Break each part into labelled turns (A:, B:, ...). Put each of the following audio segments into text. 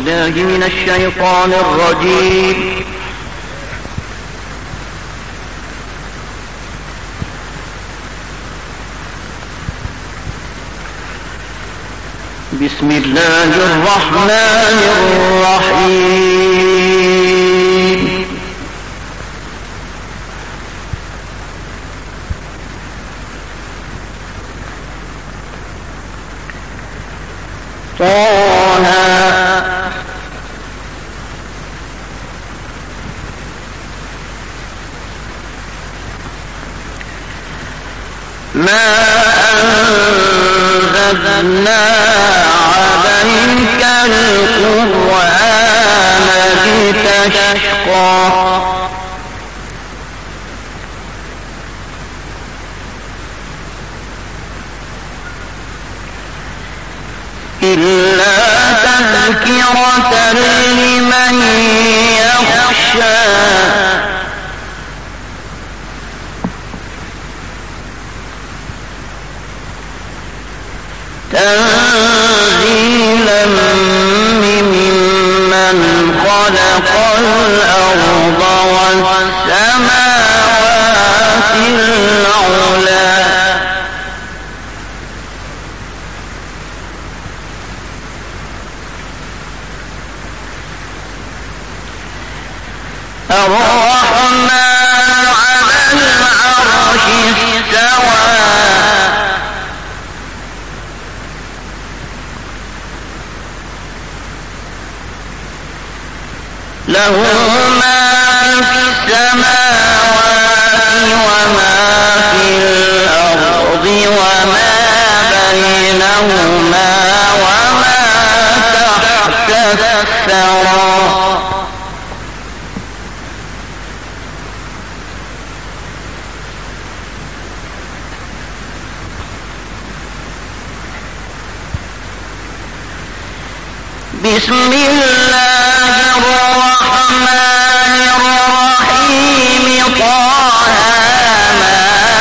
A: بالله من الشيطان الرجيم. بسم الله الرحمن الرحيم. طه ما أنزلنا عليك القرآن لتشقى إلا تذكرة لمن يخشى تنزيلا ممن خلق الأرض والسماوات العلى الرحمن على العرش استوى له ما في السماوات وما في الأرض وما بينهما وما تحت الثرى بسم الله الرحمن الرحيم. طه ما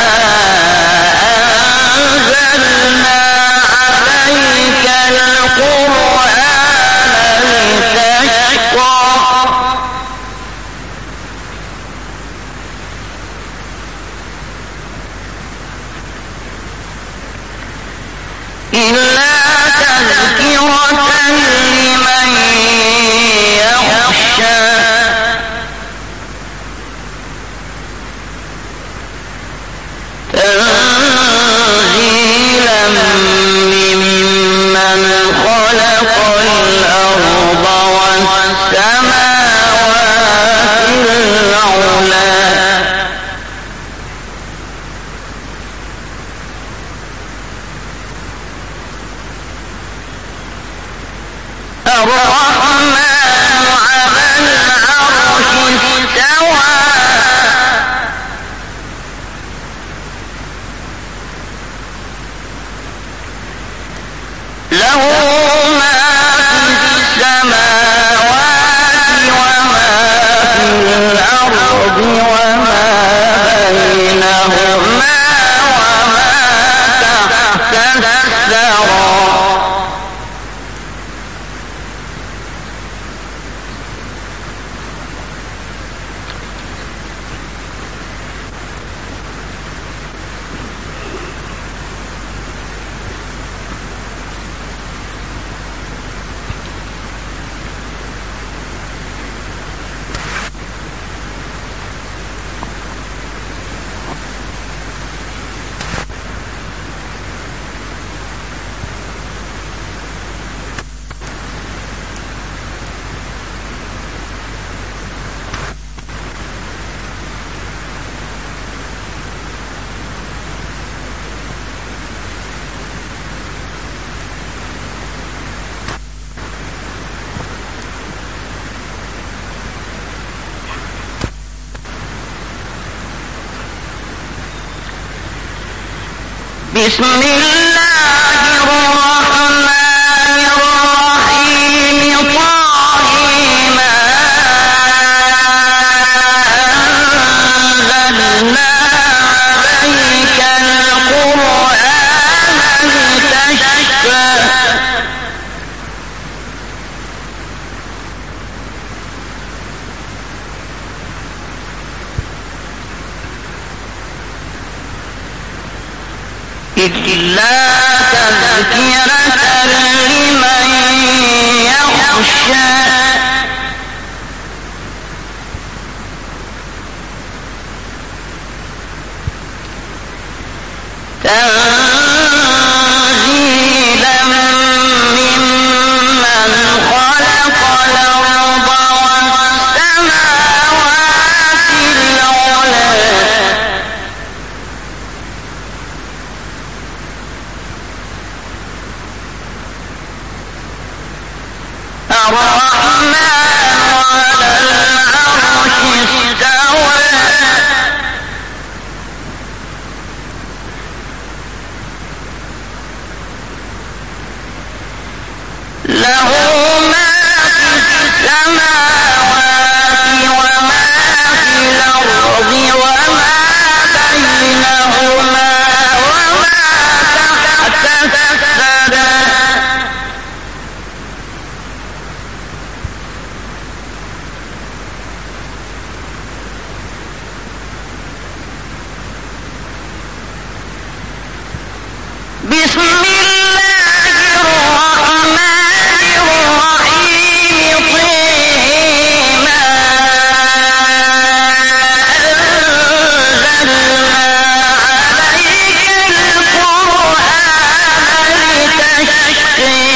A: أنزلنا عليك القرآن لتشقى إلا تذكرة لمن يخشى تنزيلا ممن خلق الأرض والسماوات العلى الرحمن على العرش استوى له ما في السماوات وما في الأرض وما بينهما وما تحت الثرى بسم الله الرحمن الرحيم. طه ما أنزلنا عليك القرآن لتشقى إلا تذكرة لمن يخشى تنزيلا ممن خلق الأرض والسماوات العلى الرحمن على العرش استوى له ما في السماوات وما في الأرض وما بينهما وما تحت الثرى بسم الله الرحمن الرحيم طه أنزلنا عليك القرآن لتشقى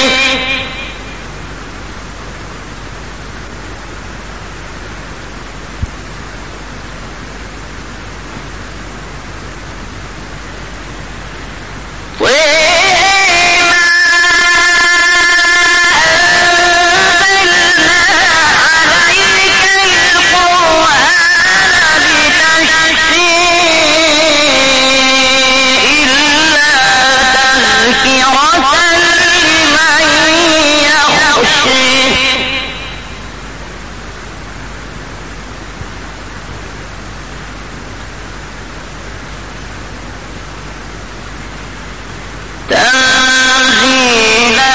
A: تنزيلا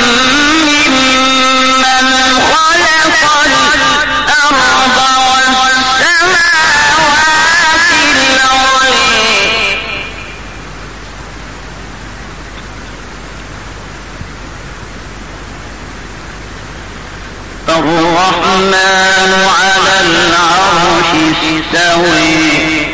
A: ممن خلق الأرض والسماوات العلى الرحمن على العرش استوى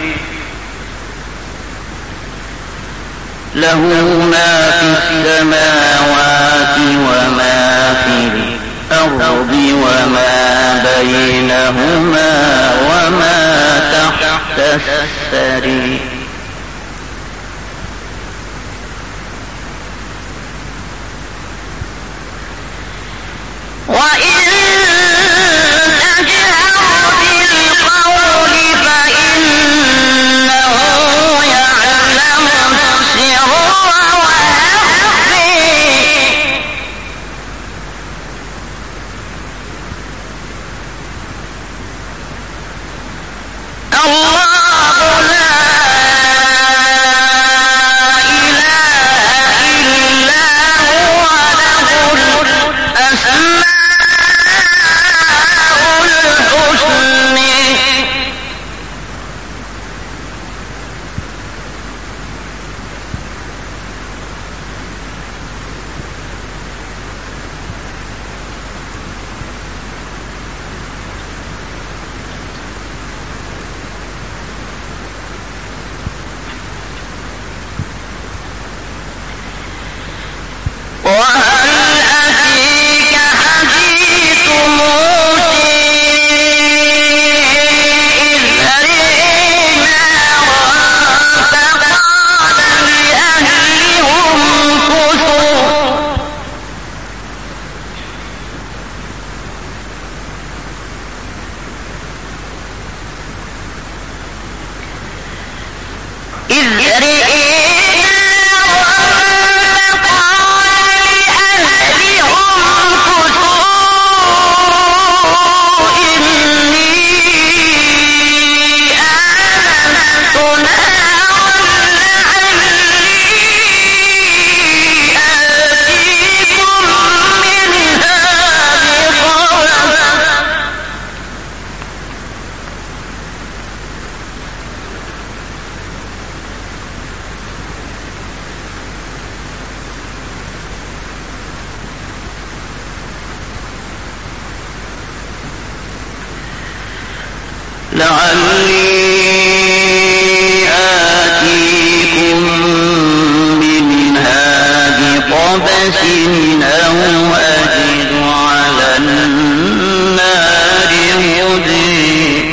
A: له ما في السماوات وما في الأرض وما بينهما وما تحت الثرى وإن تجهر بالقول فإنه يعلم السر وأخفي الله لا إله إلا هو له الأسماء الحسنى وهل أتيك حديث موسى إذ رأى نارا فقال لأهلهم كثوا لعلي آتيكم منها بقبس أو أجد على النار هدى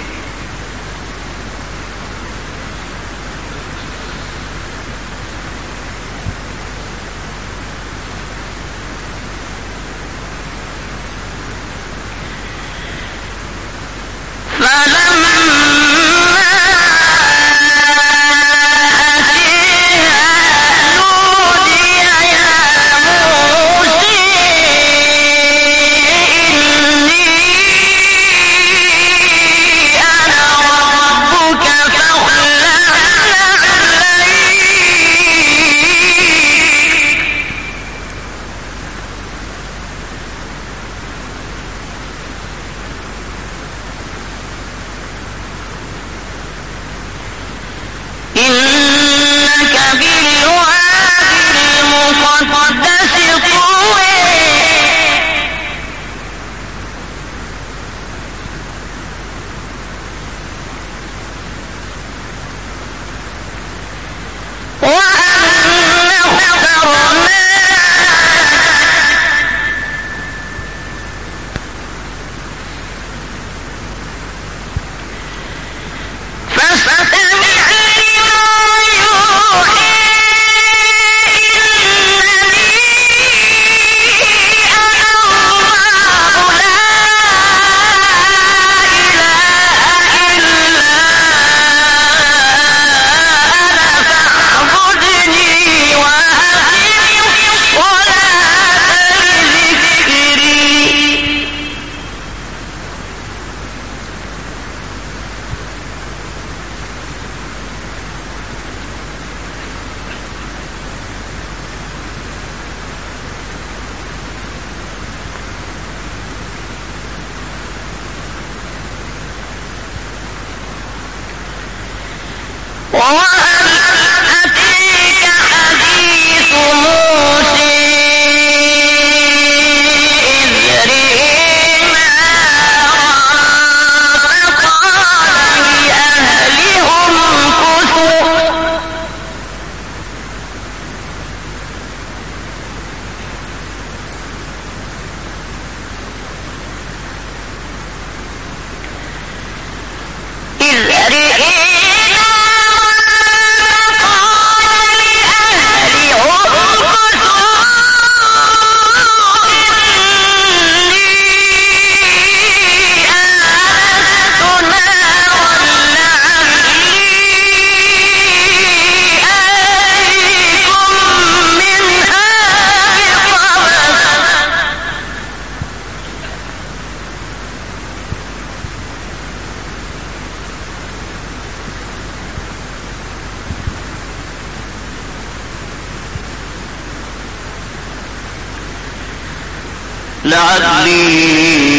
A: لعلي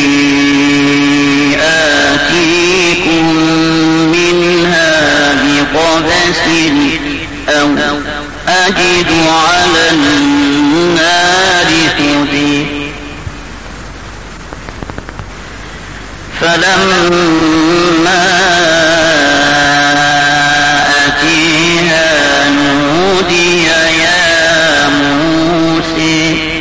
A: آتيكم منها بقبس أو أجد على النار هدى فلما أتيها نودي يا موسى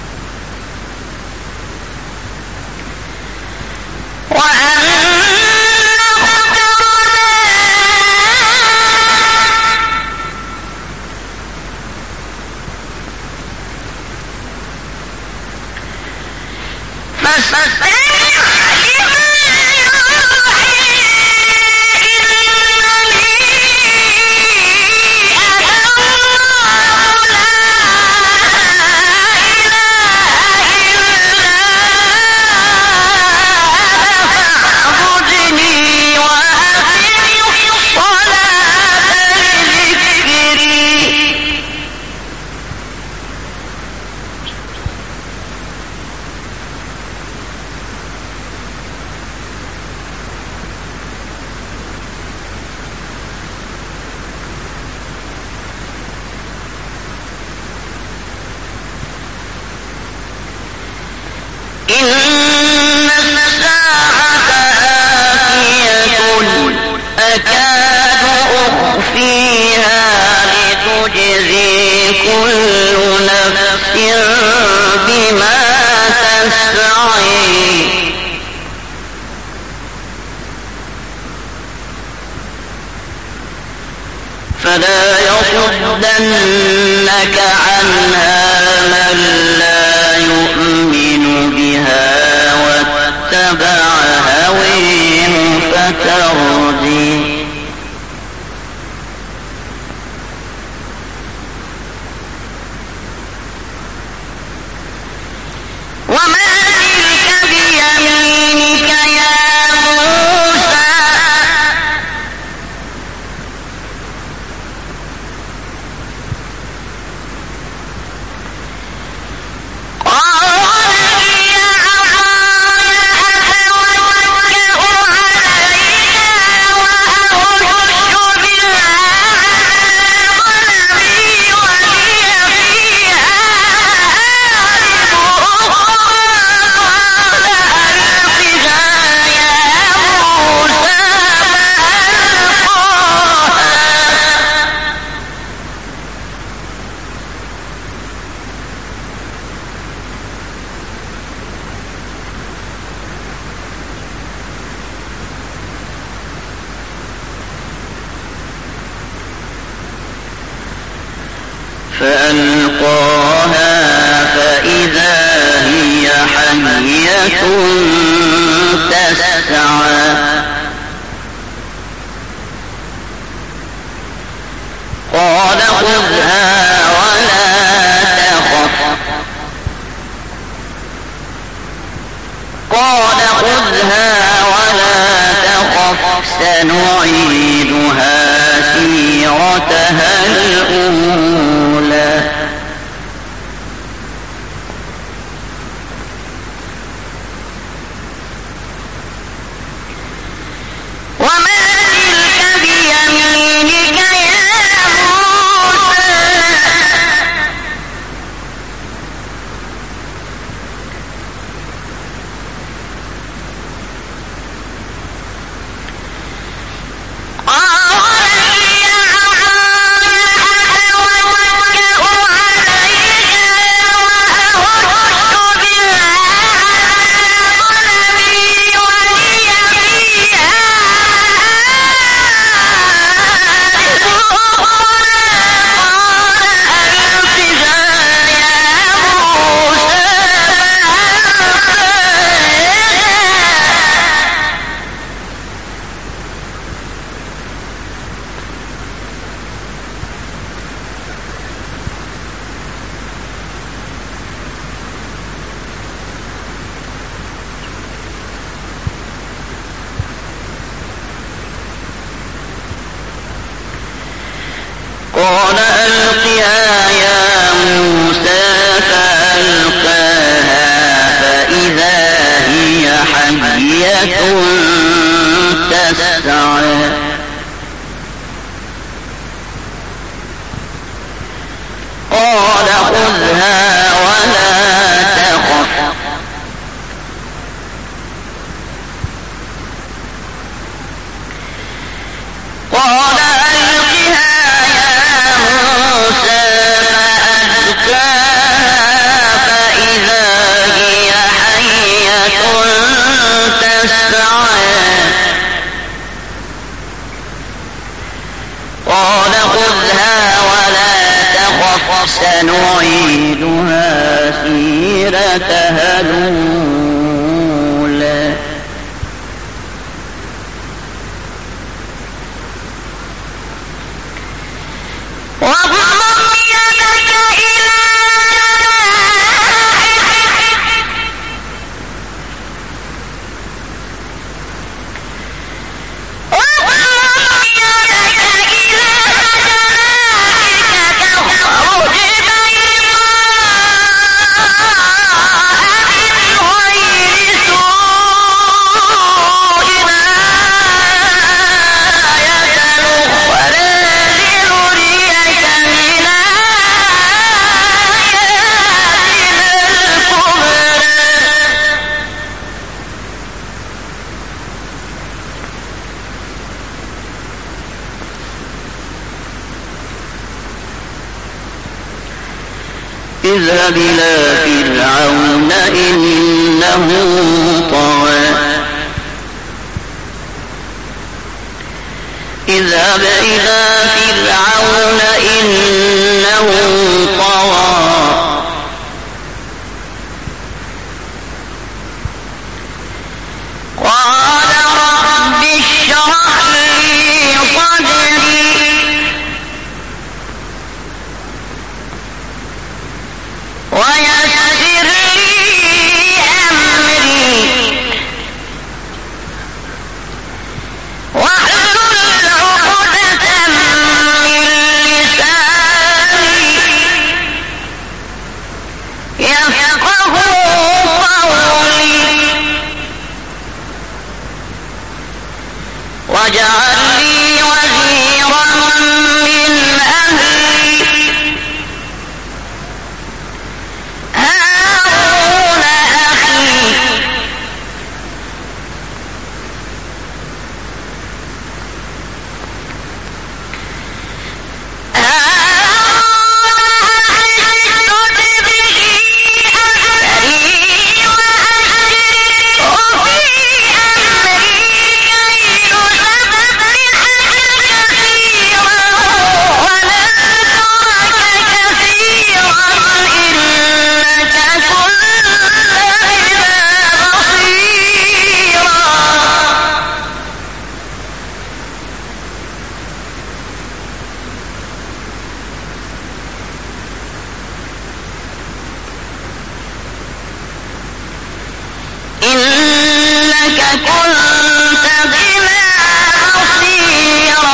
A: وأنك فلا يصدنك عنها من لا يؤمن بها واتبع هويه فتردي فألقاها فإذا هي حية تسعى قال خذها ولا تخف سنعيدها سيرتها الأولى قال ألقها يا موسى فألقاها فإذا هي حية تسعى قال خذها ولا تخف قال سنعيدها سيرتها الأولى اذهب إلى فرعون إنه طغى اذهب إلى فرعون إنه طغى قال رب اشرح لي صدري ويسر لي أمري واحلل عقدة من لساني يفقهوا قولي واجعل لي وزيرا من أهلي هارون أخي اشدد به أزري وأشركه في أمري كي نسبحك كثيرا ونذكرك كثيرا إنك كنت بنا بصيرا إنك كنت بنا بصيرا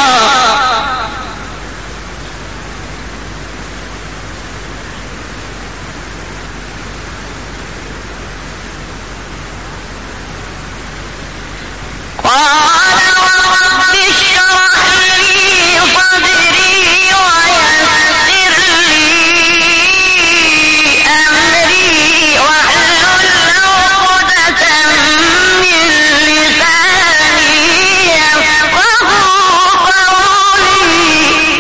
A: قال رب اشرح لي صدري ويسر لي أمري واحلل عقدة من لساني يفقهوا قولي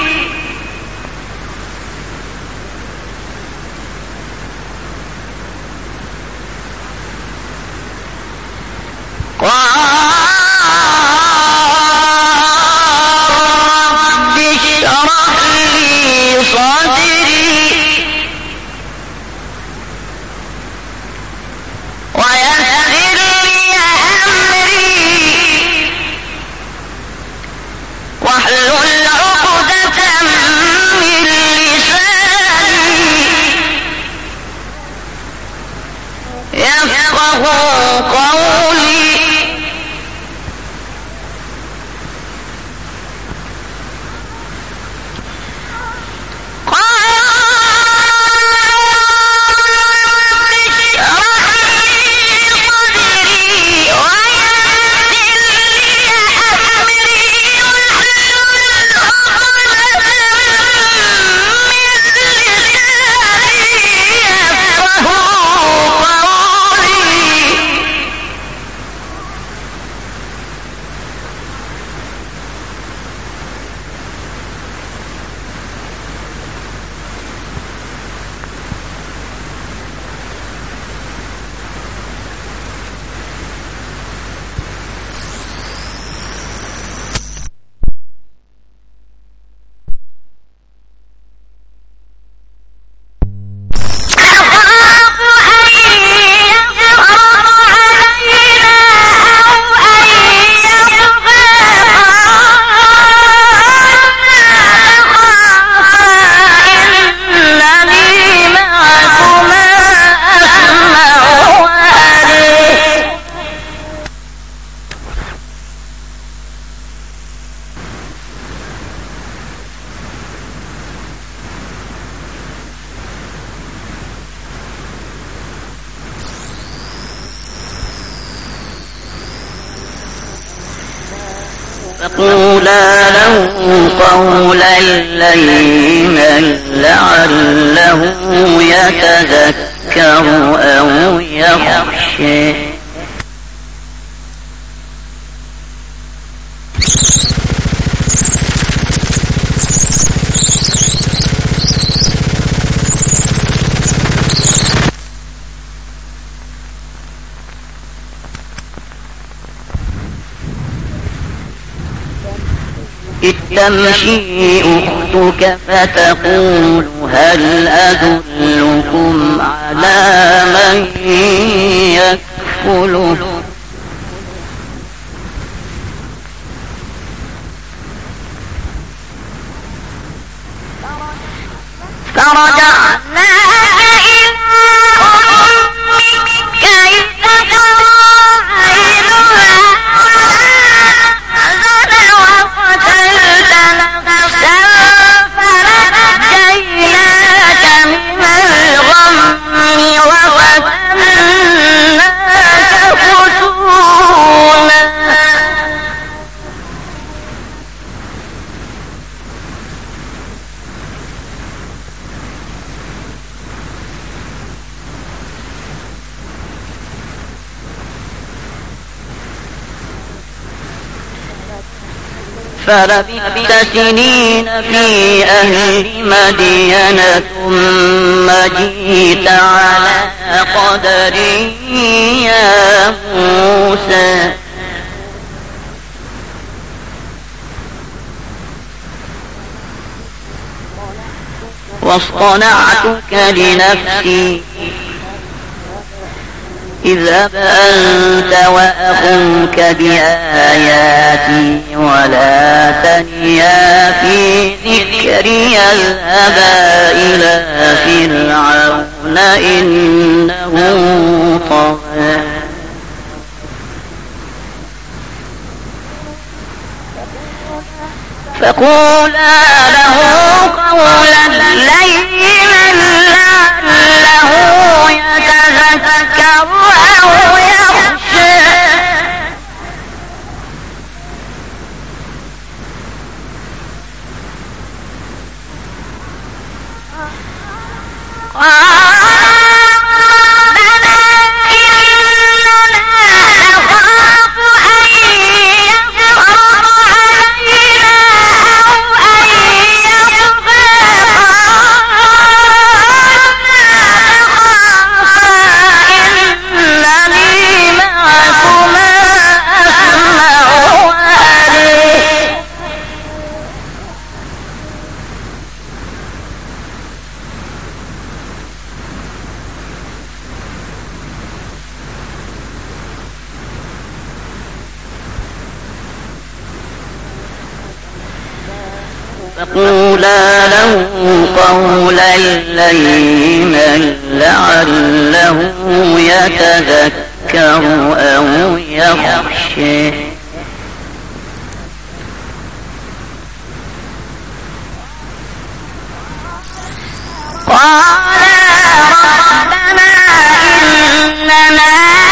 A: رب اشرح لي صدري ويسر لي أمري واحلل عقدة من لساني يفقهوا قولي فقولا له قولا لينا لعله يتذكر أو يخشى. إذ تمشي أختك فتقول هل أدلكم على من يكفله فرجعناك إلى أمك كي تقر عينها وقتلت نفسا فنجيناك من الغم وفتناك فتونا فلبثت سنين في أهل مدين ثم جئت على قدر يا موسى واصطنعتك لنفسي اذهب أنت وأخوك بآياتي ولا تنيا في ذكري اذهبا إلى فرعون إنه طغى فقولا له قولا لينا لعله يتذكر أو يخشى فقولا له قولا لينا لعله يتذكر أو يخشى قالا ربنا إننا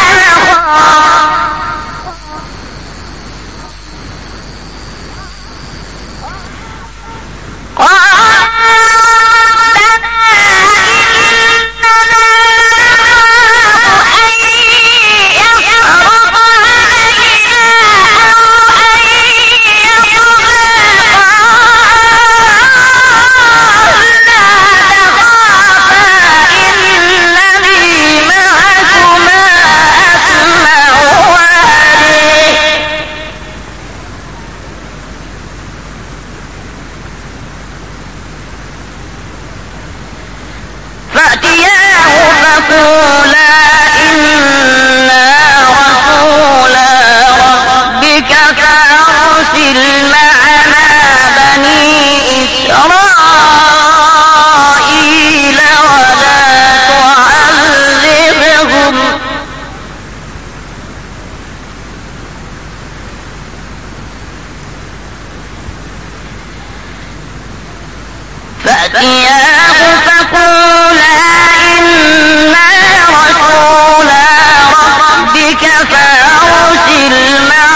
A: فقولا إنا رسولا ربك فأرسل معنا بني إسرائيل ولا تعذبهم فأتياه فقولا إنا رسولا ربك فأرسل معنا